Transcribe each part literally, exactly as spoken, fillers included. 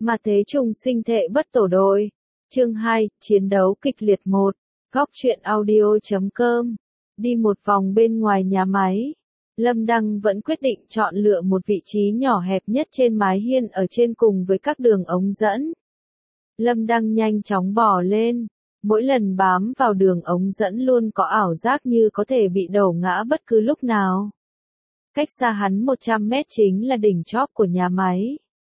Mà thế trùng sinh thệ bất tổ đội. Chương hai, chiến đấu kịch liệt một. Góc truyện audio chấm com. Đi một vòng bên ngoài nhà máy. Lâm Đăng vẫn quyết định chọn lựa một vị trí nhỏ hẹp nhất trên mái hiên ở trên cùng với các đường ống dẫn. Lâm Đăng nhanh chóng bò lên. Mỗi lần bám vào đường ống dẫn luôn có ảo giác như có thể bị đổ ngã bất cứ lúc nào. Cách xa hắn một trăm mét chính là đỉnh chóp của nhà máy.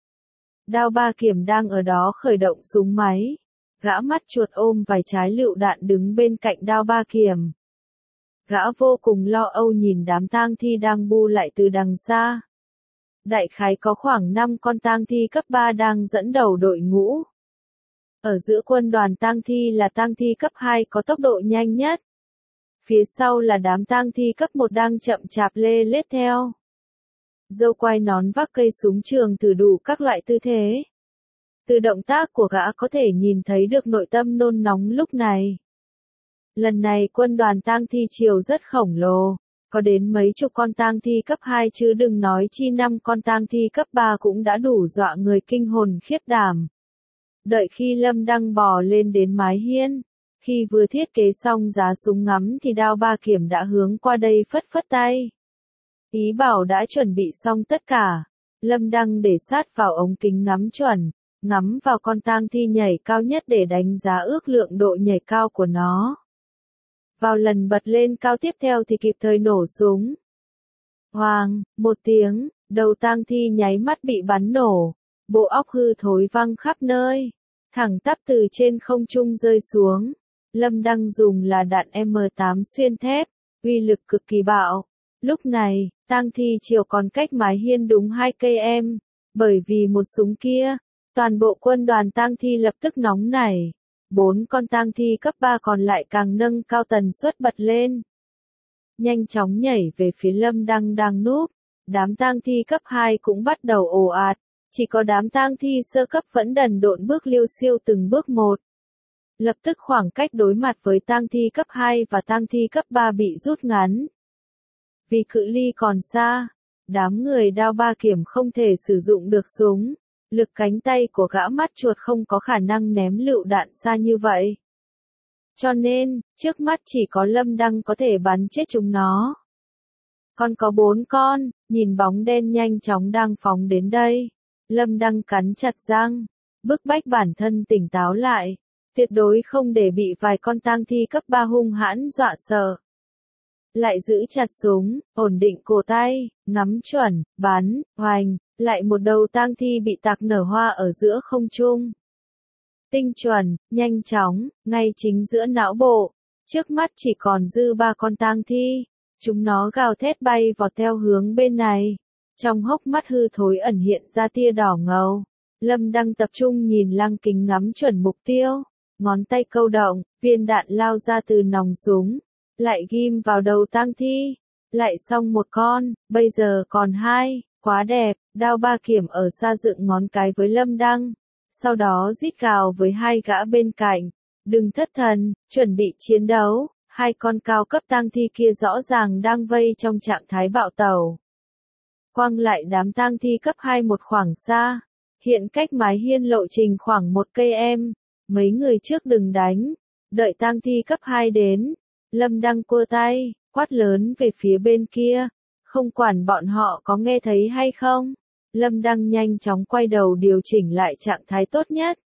Đao ba kiềm đang ở đó khởi động súng máy. Gã mắt chuột ôm vài trái lựu đạn đứng bên cạnh đao ba kiềm. Gã vô cùng lo âu nhìn đám tang thi đang bu lại từ đằng xa. Đại khái có khoảng năm con tang thi cấp ba đang dẫn đầu đội ngũ. Ở giữa quân đoàn tang thi là tang thi cấp hai có tốc độ nhanh nhất. Phía sau là đám tang thi cấp một đang chậm chạp lê lết theo. Dâu quai nón vác cây súng trường thử đủ các loại tư thế. Từ động tác của gã có thể nhìn thấy được nội tâm nôn nóng lúc này. Lần này quân đoàn tang thi chiều rất khổng lồ, có đến mấy chục con tang thi cấp hai chứ đừng nói chi năm con tang thi cấp ba cũng đã đủ dọa người kinh hồn khiếp đảm. Đợi khi Lâm Đăng bò lên đến mái hiên, khi vừa thiết kế xong giá súng ngắm thì đao ba kiềm đã hướng qua đây phất phất tay. Ý bảo đã chuẩn bị xong tất cả. Lâm Đăng để sát vào ống kính ngắm chuẩn, ngắm vào con tang thi nhảy cao nhất để đánh giá ước lượng độ nhảy cao của nó. Vào lần bật lên cao tiếp theo thì kịp thời nổ súng. Hoàng, một tiếng, đầu tang thi nháy mắt bị bắn nổ, bộ óc hư thối văng khắp nơi, thẳng tắp từ trên không trung rơi xuống. Lâm Đăng dùng là đạn M tám xuyên thép, uy lực cực kỳ bạo. Lúc này, tang thi chiều còn cách mái hiên đúng hai cây em, bởi vì một súng kia, toàn bộ quân đoàn tang thi lập tức nóng nảy. Bốn con tang thi cấp ba còn lại càng nâng cao tần suất bật lên. Nhanh chóng nhảy về phía Lâm Đăng đang núp, đám tang thi cấp hai cũng bắt đầu ồ ạt, chỉ có đám tang thi sơ cấp vẫn đần độn bước liêu xiêu từng bước một. Lập tức khoảng cách đối mặt với tang thi cấp hai và tang thi cấp ba bị rút ngắn. Vì cự ly còn xa, đám người đao ba kiềm không thể sử dụng được súng, lực cánh tay của gã mắt chuột không có khả năng ném lựu đạn xa như vậy. Cho nên, trước mắt chỉ có Lâm Đăng có thể bắn chết chúng nó. Còn có bốn con, nhìn bóng đen nhanh chóng đang phóng đến đây. Lâm Đăng cắn chặt răng, bức bách bản thân tỉnh táo lại, tuyệt đối không để bị vài con tang thi cấp ba hung hãn dọa sợ. Lại giữ chặt súng, ổn định cổ tay, ngắm chuẩn, bắn, hoành, lại một đầu tang thi bị tạc nở hoa ở giữa không trung. Tinh chuẩn, nhanh chóng, ngay chính giữa não bộ, trước mắt chỉ còn dư ba con tang thi, chúng nó gào thét bay vọt theo hướng bên này, trong hốc mắt hư thối ẩn hiện ra tia đỏ ngầu. Lâm Đăng tập trung nhìn lăng kính ngắm chuẩn mục tiêu, ngón tay câu động, viên đạn lao ra từ nòng súng. Lại ghim vào đầu tang thi, lại xong một con, bây giờ còn hai, quá đẹp. Đao ba kiềm ở xa dựng ngón cái với Lâm Đăng, sau đó rít gào với hai gã bên cạnh, đừng thất thần, chuẩn bị chiến đấu. Hai con cao cấp tang thi kia rõ ràng đang vây trong trạng thái bạo tẩu. Quăng lại đám tang thi cấp hai một khoảng xa, hiện cách mái hiên lộ trình khoảng một cây em, mấy người trước đừng đánh, đợi tang thi cấp hai đến. Lâm Đăng cua tay, quát lớn về phía bên kia, không quản bọn họ có nghe thấy hay không. Lâm Đăng nhanh chóng quay đầu điều chỉnh lại trạng thái tốt nhất.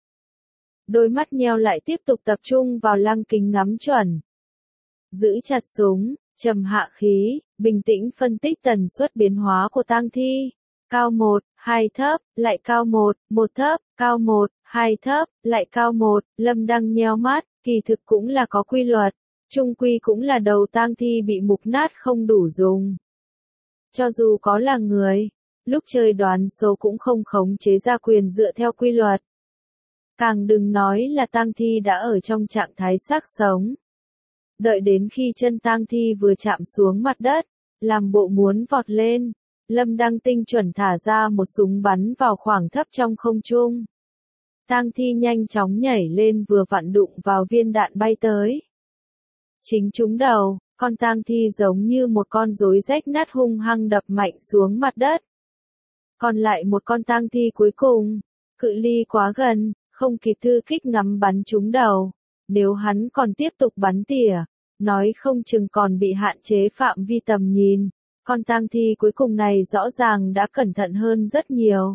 Đôi mắt nheo lại tiếp tục tập trung vào lăng kính ngắm chuẩn. Giữ chặt súng, trầm hạ khí, bình tĩnh phân tích tần suất biến hóa của tang thi. Cao một, hai thấp, lại cao một, một thấp, cao một, hai thấp, lại cao một. Lâm Đăng nheo mắt, kỳ thực cũng là có quy luật. Trung quy cũng là đầu tang thi bị mục nát không đủ dùng. Cho dù có là người, lúc chơi đoán số cũng không khống chế ra quyền dựa theo quy luật. Càng đừng nói là tang thi đã ở trong trạng thái xác sống. Đợi đến khi chân tang thi vừa chạm xuống mặt đất, làm bộ muốn vọt lên, Lâm Đăng tinh chuẩn thả ra một súng bắn vào khoảng thấp trong không trung. Tang thi nhanh chóng nhảy lên vừa vặn đụng vào viên đạn bay tới. Chính trúng đầu, con tang thi giống như một con rối rách nát hung hăng đập mạnh xuống mặt đất. Còn lại một con tang thi cuối cùng, Cự ly quá gần, không kịp thư kích ngắm bắn trúng đầu. Nếu hắn còn tiếp tục bắn tỉa, nói không chừng còn bị hạn chế phạm vi tầm nhìn. Con tang thi cuối cùng này rõ ràng đã cẩn thận hơn rất nhiều.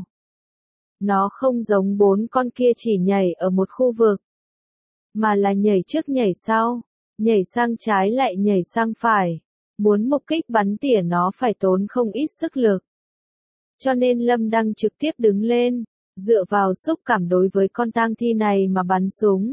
Nó không giống bốn con kia chỉ nhảy ở một khu vực, mà là nhảy trước nhảy sau, nhảy sang trái lại nhảy sang phải. Muốn mục kích bắn tỉa nó phải tốn không ít sức lực. Cho nên Lâm Đăng trực tiếp đứng lên, dựa vào xúc cảm đối với con tang thi này mà bắn súng.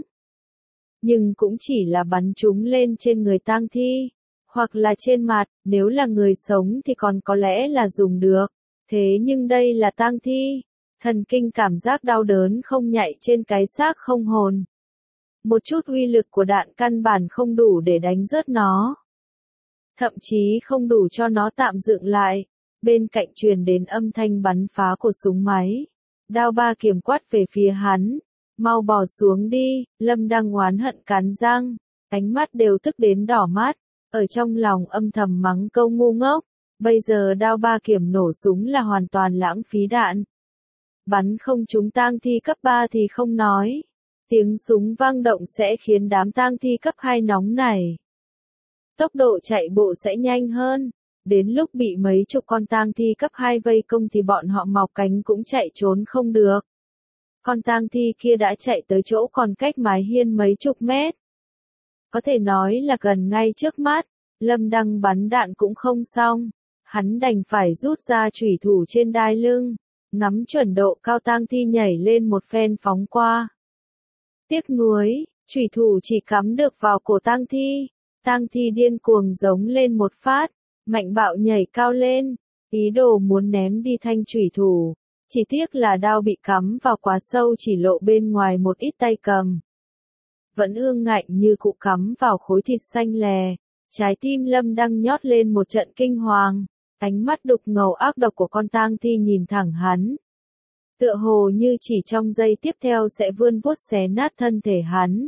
Nhưng cũng chỉ là bắn chúng lên trên người tang thi, hoặc là trên mặt, nếu là người sống thì còn có lẽ là dùng được. Thế nhưng đây là tang thi, thần kinh cảm giác đau đớn không nhạy trên cái xác không hồn. Một chút uy lực của đạn căn bản không đủ để đánh rớt nó. Thậm chí không đủ cho nó tạm dựng lại. Bên cạnh truyền đến âm thanh bắn phá của súng máy. Đao ba kiềm quát về phía hắn. Mau bỏ xuống đi, Lâm đang oán hận cắn răng. Ánh mắt đều tức đến đỏ mắt. Ở trong lòng âm thầm mắng câu ngu ngốc. Bây giờ đao ba kiềm nổ súng là hoàn toàn lãng phí đạn. Bắn không trúng tang thi cấp ba thì không nói. Tiếng súng vang động sẽ khiến đám tang thi cấp hai nóng nảy. Tốc độ chạy bộ sẽ nhanh hơn. Đến lúc bị mấy chục con tang thi cấp hai vây công thì bọn họ mọc cánh cũng chạy trốn không được. Con tang thi kia đã chạy tới chỗ còn cách mái hiên mấy chục mét. Có thể nói là gần ngay trước mắt, Lâm Đăng bắn đạn cũng không xong. Hắn đành phải rút ra chủy thủ trên đai lưng, ngắm chuẩn độ cao tang thi nhảy lên một phen phóng qua. Tiếc nuối, chủy thủ chỉ cắm được vào cổ tang thi. Tang thi điên cuồng giống lên một phát, mạnh bạo nhảy cao lên, ý đồ muốn ném đi thanh chủy thủ. Chỉ tiếc là đao bị cắm vào quá sâu chỉ lộ bên ngoài một ít tay cầm. Vẫn ương ngạnh như cụ cắm vào khối thịt xanh lè. Trái tim Lâm Đăng nhót lên một trận kinh hoàng. Ánh mắt đục ngầu ác độc của con tang thi nhìn thẳng hắn. Tựa hồ như chỉ trong giây tiếp theo sẽ vươn vuốt xé nát thân thể hắn.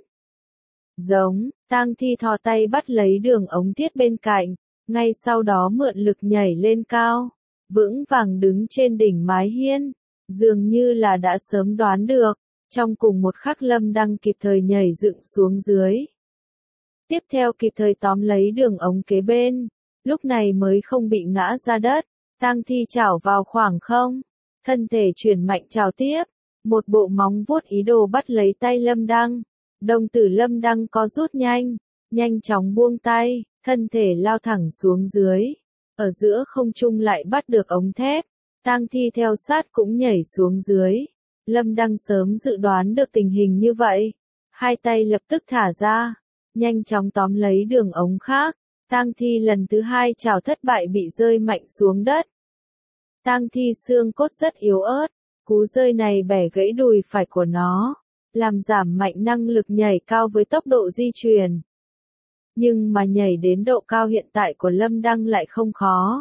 Giống, tang thi thò tay bắt lấy đường ống thiết bên cạnh, ngay sau đó mượn lực nhảy lên cao, vững vàng đứng trên đỉnh mái hiên, dường như là đã sớm đoán được, trong cùng một khắc Lâm Đăng kịp thời nhảy dựng xuống dưới. Tiếp theo kịp thời tóm lấy đường ống kế bên, lúc này mới không bị ngã ra đất, tang thi chảo vào khoảng không, thân thể chuyển mạnh chào tiếp, một bộ móng vuốt ý đồ bắt lấy tay Lâm Đăng. Đồng tử Lâm Đăng có rút nhanh, nhanh chóng buông tay, thân thể lao thẳng xuống dưới. Ở giữa không trung lại bắt được ống thép, tang thi theo sát cũng nhảy xuống dưới. Lâm Đăng sớm dự đoán được tình hình như vậy. Hai tay lập tức thả ra, nhanh chóng tóm lấy đường ống khác. Tang thi lần thứ hai chảo thất bại bị rơi mạnh xuống đất. Tang thi xương cốt rất yếu ớt, cú rơi này bẻ gãy đùi phải của nó, làm giảm mạnh năng lực nhảy cao với tốc độ di chuyển. Nhưng mà nhảy đến độ cao hiện tại của Lâm Đăng lại không khó.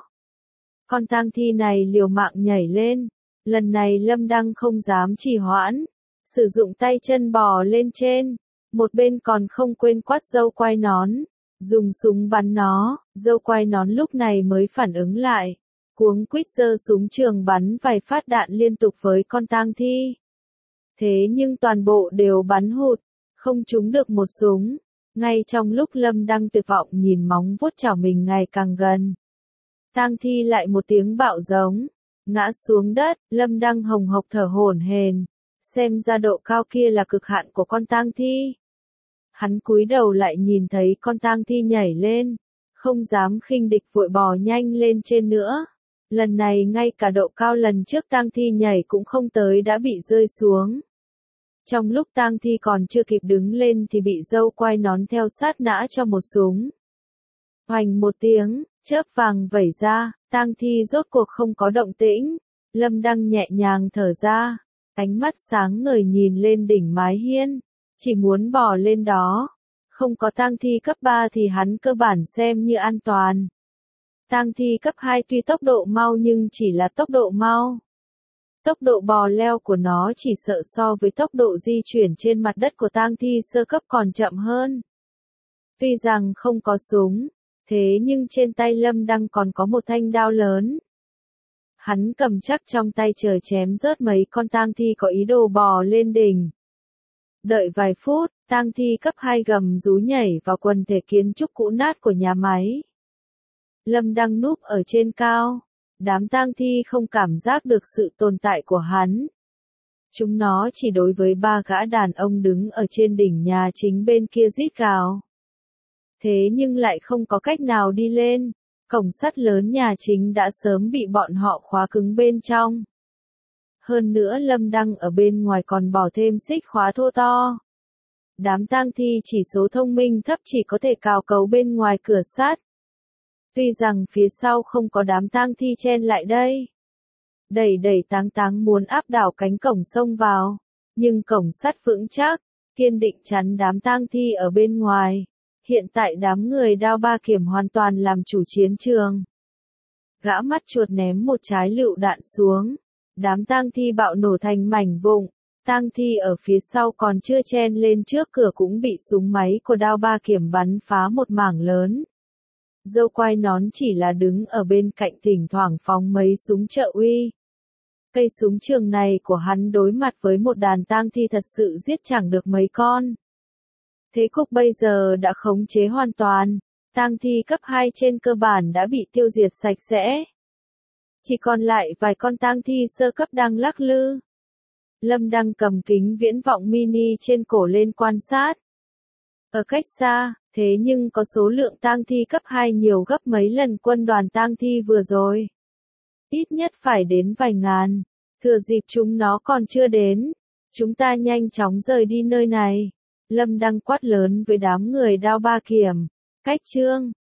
Con tang thi này liều mạng nhảy lên, lần này Lâm Đăng không dám trì hoãn, sử dụng tay chân bò lên trên, một bên còn không quên quát dâu quai nón, dùng súng bắn nó, dâu quai nón lúc này mới phản ứng lại, cuống quýt giơ súng trường bắn vài phát đạn liên tục với con tang thi. Thế nhưng toàn bộ đều bắn hụt, không trúng được một súng. Ngay trong lúc Lâm Đăng tuyệt vọng nhìn móng vuốt chảo mình ngày càng gần, tang thi lại một tiếng bạo giống, ngã xuống đất. Lâm Đăng hồng hộc thở hổn hển, xem ra độ cao kia là cực hạn của con tang thi. Hắn cúi đầu lại nhìn thấy con tang thi nhảy lên, không dám khinh địch vội bò nhanh lên trên nữa. Lần này ngay cả độ cao lần trước tang thi nhảy cũng không tới đã bị rơi xuống. Trong lúc tang thi còn chưa kịp đứng lên thì bị dâu quai nón theo sát nã cho một súng. Hoành một tiếng, chớp vàng vẩy ra, tang thi rốt cuộc không có động tĩnh. Lâm Đăng nhẹ nhàng thở ra, ánh mắt sáng ngời nhìn lên đỉnh mái hiên, chỉ muốn bò lên đó. Không có tang thi cấp ba thì hắn cơ bản xem như an toàn. Tang thi cấp hai tuy tốc độ mau nhưng chỉ là tốc độ mau. Tốc độ bò leo của nó chỉ sợ so với tốc độ di chuyển trên mặt đất của tang thi sơ cấp còn chậm hơn. Tuy rằng không có súng, thế nhưng trên tay Lâm Đăng còn có một thanh đao lớn. Hắn cầm chắc trong tay chờ chém rớt mấy con tang thi có ý đồ bò lên đỉnh. Đợi vài phút, tang thi cấp hai gầm rú nhảy vào quần thể kiến trúc cũ nát của nhà máy. Lâm đang núp ở trên cao. Đám tang thi không cảm giác được sự tồn tại của hắn. Chúng nó chỉ đối với ba gã đàn ông đứng ở trên đỉnh nhà chính bên kia rít gào. Thế nhưng lại không có cách nào đi lên. Cổng sắt lớn nhà chính đã sớm bị bọn họ khóa cứng bên trong. Hơn nữa Lâm Đăng ở bên ngoài còn bỏ thêm xích khóa thô to. Đám tang thi chỉ số thông minh thấp chỉ có thể cào cấu bên ngoài cửa sắt. Tuy rằng phía sau không có đám tang thi chen lại đây. Đẩy đẩy táng táng muốn áp đảo cánh cổng xông vào. Nhưng cổng sắt vững chắc, kiên định chắn đám tang thi ở bên ngoài. Hiện tại đám người đao ba kiểm hoàn toàn làm chủ chiến trường. Gã mắt chuột ném một trái lựu đạn xuống. Đám tang thi bạo nổ thành mảnh vụn. Tang thi ở phía sau còn chưa chen lên trước cửa cũng bị súng máy của đao ba kiểm bắn phá một mảng lớn. Dâu quai nón chỉ là đứng ở bên cạnh thỉnh thoảng phóng mấy súng trợ uy. Cây súng trường này của hắn đối mặt với một đàn tang thi thật sự giết chẳng được mấy con. Thế cục bây giờ đã khống chế hoàn toàn, tang thi cấp hai trên cơ bản đã bị tiêu diệt sạch sẽ. Chỉ còn lại vài con tang thi sơ cấp đang lắc lư. Lâm đang cầm kính viễn vọng mini trên cổ lên quan sát. Ở cách xa, thế nhưng có số lượng tang thi cấp hai nhiều gấp mấy lần quân đoàn tang thi vừa rồi. Ít nhất phải đến vài ngàn. Thừa dịp chúng nó còn chưa đến, chúng ta nhanh chóng rời đi nơi này. Lâm đang quát lớn với đám người đao ba kiểm. Cách trương,